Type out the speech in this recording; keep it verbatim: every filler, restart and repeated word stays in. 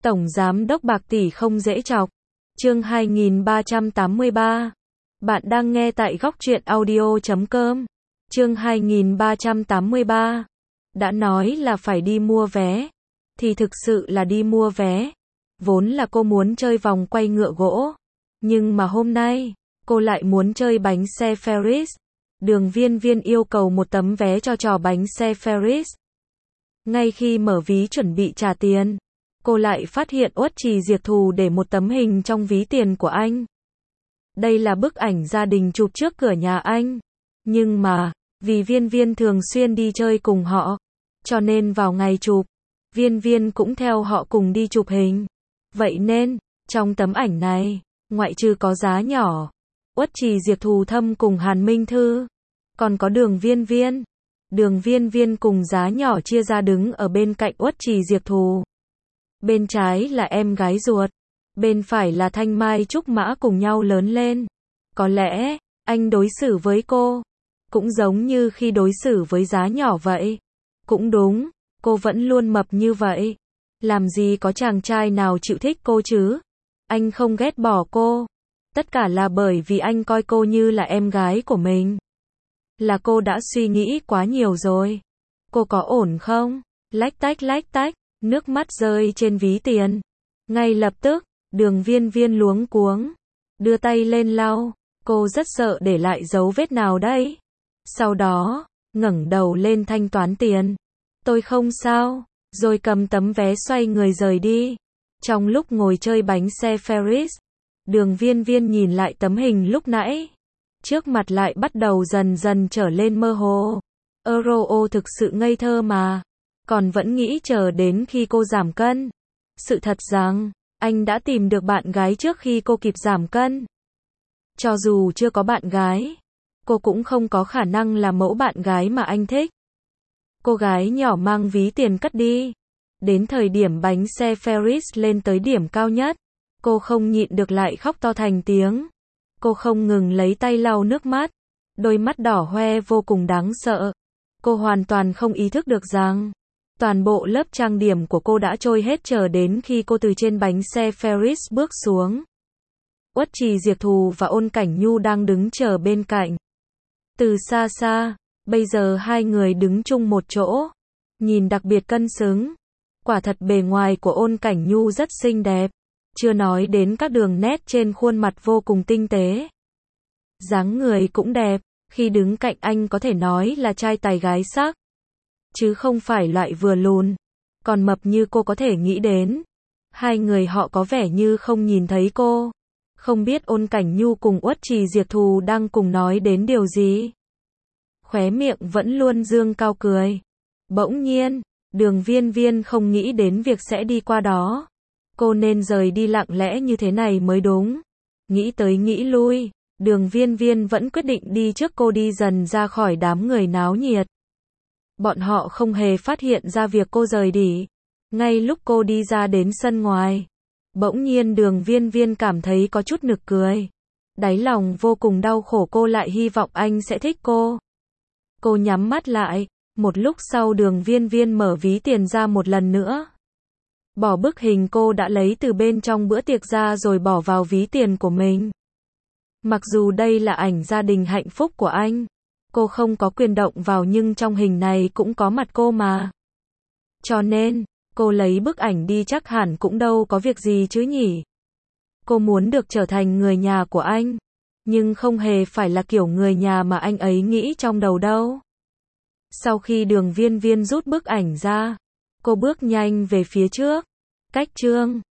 Tổng giám đốc bạc tỷ không dễ chọc. Chương hai nghìn ba trăm tám mươi ba. Bạn đang nghe tại góc truyện audio chấm com. Chương hai nghìn ba trăm tám mươi ba. Đã nói là phải đi mua vé, thì thực sự là đi mua vé. Vốn là cô muốn chơi vòng quay ngựa gỗ, nhưng mà hôm nay, cô lại muốn chơi bánh xe Ferris. Đường Viên Viên yêu cầu một tấm vé cho trò bánh xe Ferris. Ngay khi mở ví chuẩn bị trả tiền, cô lại phát hiện Uất Trì Diệt Thù để một tấm hình trong ví tiền của anh. Đây là bức ảnh gia đình chụp trước cửa nhà anh. Nhưng mà, vì Viên Viên thường xuyên đi chơi cùng họ, cho nên vào ngày chụp, Viên Viên cũng theo họ cùng đi chụp hình. Vậy nên, trong tấm ảnh này, ngoại trừ có Giá Nhỏ, Uất Trì Diệt Thù Thâm cùng Hàn Minh Thư, còn có Đường Viên Viên. Đường Viên Viên cùng Giá Nhỏ chia ra đứng ở bên cạnh Uất Trì Diệt Thù. Bên trái là em gái ruột, bên phải là Thanh Mai Trúc Mã cùng nhau lớn lên. Có lẽ, anh đối xử với cô cũng giống như khi đối xử với Giá Nhỏ vậy. Cũng đúng, cô vẫn luôn mập như vậy. Làm gì có chàng trai nào chịu thích cô chứ? Anh không ghét bỏ cô. Tất cả là bởi vì anh coi cô như là em gái của mình. Là cô đã suy nghĩ quá nhiều rồi. Cô có ổn không? Lách tách lách tách, nước mắt rơi trên ví tiền. Ngay lập tức, Đường Viên Viên luống cuống, đưa tay lên lau. Cô rất sợ để lại dấu vết nào đấy. Sau đó, ngẩng đầu lên thanh toán tiền. Tôi không sao, rồi cầm tấm vé xoay người rời đi. Trong lúc ngồi chơi bánh xe Ferris, Đường Viên Viên nhìn lại tấm hình lúc nãy. Trước mặt lại bắt đầu dần dần trở lên mơ hồ. Euro thực sự ngây thơ mà. Còn vẫn nghĩ chờ đến khi cô giảm cân. Sự thật rằng, anh đã tìm được bạn gái trước khi cô kịp giảm cân. Cho dù chưa có bạn gái, cô cũng không có khả năng là mẫu bạn gái mà anh thích. Cô gái nhỏ mang ví tiền cất đi. Đến thời điểm bánh xe Ferris lên tới điểm cao nhất, cô không nhịn được lại khóc to thành tiếng. Cô không ngừng lấy tay lau nước mắt, đôi mắt đỏ hoe vô cùng đáng sợ. Cô hoàn toàn không ý thức được rằng, toàn bộ lớp trang điểm của cô đã trôi hết chờ đến khi cô từ trên bánh xe Ferris bước xuống. Uất Trì Diệt Thù và Ôn Cảnh Nhu đang đứng chờ bên cạnh. Từ xa xa, bây giờ hai người đứng chung một chỗ, nhìn đặc biệt cân xứng. Quả thật bề ngoài của Ôn Cảnh Nhu rất xinh đẹp, chưa nói đến các đường nét trên khuôn mặt vô cùng tinh tế. Dáng người cũng đẹp, khi đứng cạnh anh có thể nói là trai tài gái sắc. Chứ không phải loại vừa lùn, còn mập như cô có thể nghĩ đến. Hai người họ có vẻ như không nhìn thấy cô. Không biết Ôn Cảnh Nhu cùng Uất Trì Diệt Thù đang cùng nói đến điều gì. Khóe miệng vẫn luôn dương cao cười. Bỗng nhiên, Đường Viên Viên không nghĩ đến việc sẽ đi qua đó. Cô nên rời đi lặng lẽ như thế này mới đúng. Nghĩ tới nghĩ lui, Đường Viên Viên vẫn quyết định đi trước cô đi dần ra khỏi đám người náo nhiệt. Bọn họ không hề phát hiện ra việc cô rời đi. Ngay lúc cô đi ra đến sân ngoài, bỗng nhiên Đường Viên Viên cảm thấy có chút nực cười. Đáy lòng vô cùng đau khổ, cô lại hy vọng anh sẽ thích cô. Cô nhắm mắt lại, một lúc sau Đường Viên Viên mở ví tiền ra một lần nữa. Bỏ bức hình cô đã lấy từ bên trong bữa tiệc ra rồi bỏ vào ví tiền của mình. Mặc dù đây là ảnh gia đình hạnh phúc của anh, cô không có quyền động vào nhưng trong hình này cũng có mặt cô mà. Cho nên, cô lấy bức ảnh đi chắc hẳn cũng đâu có việc gì chứ nhỉ. Cô muốn được trở thành người nhà của anh, nhưng không hề phải là kiểu người nhà mà anh ấy nghĩ trong đầu đâu. Sau khi Đường Viên Viên rút bức ảnh ra, cô bước nhanh về phía trước. Cách chương